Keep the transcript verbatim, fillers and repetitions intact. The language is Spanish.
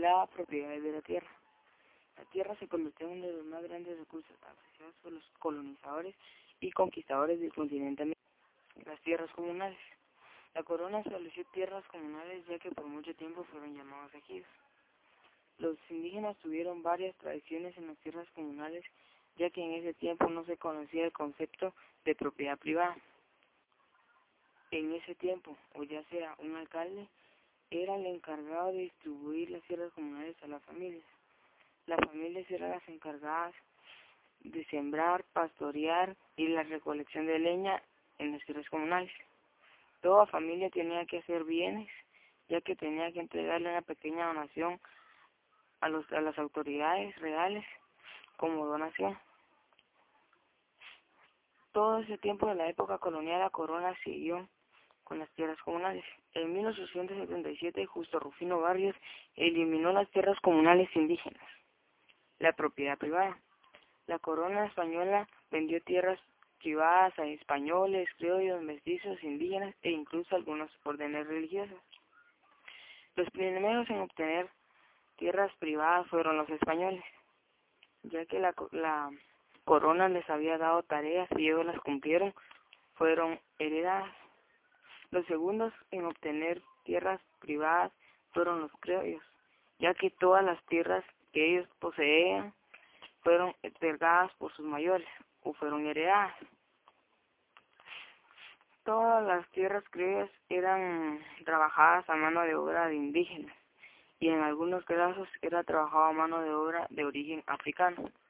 la propiedad de la tierra. La tierra se convirtió en uno de los más grandes recursos apreciados por los colonizadores y conquistadores del continente americano. Las tierras comunales. La corona estableció tierras comunales ya que por mucho tiempo fueron llamados ejidos. Los indígenas tuvieron varias tradiciones en las tierras comunales, ya que en ese tiempo no se conocía el concepto de propiedad privada. En ese tiempo, o ya sea un alcalde, era el encargado de distribuir las tierras comunales a las familias. Las familias eran las encargadas de sembrar, pastorear y la recolección de leña en las tierras comunales. Toda familia tenía que hacer bienes, ya que tenía que entregarle una pequeña donación a, los, a las autoridades reales como donación. Todo ese tiempo de la época colonial, la corona siguió con las tierras comunales. En mil ochocientos setenta y siete, Justo Rufino Barrios eliminó las tierras comunales indígenas. La propiedad privada. La corona española vendió tierras privadas a españoles, criollos, mestizos, indígenas e incluso algunos órdenes religiosos. Los primeros en obtener tierras privadas fueron los españoles, ya que la, la corona les había dado tareas y ellos las cumplieron, fueron heredadas. Los segundos en obtener tierras privadas fueron los criollos, ya que todas las tierras que ellos poseían fueron otorgadas por sus mayores o fueron heredadas. Todas las tierras criollas eran trabajadas a mano de obra de indígenas y en algunos casos era trabajado a mano de obra de origen africano.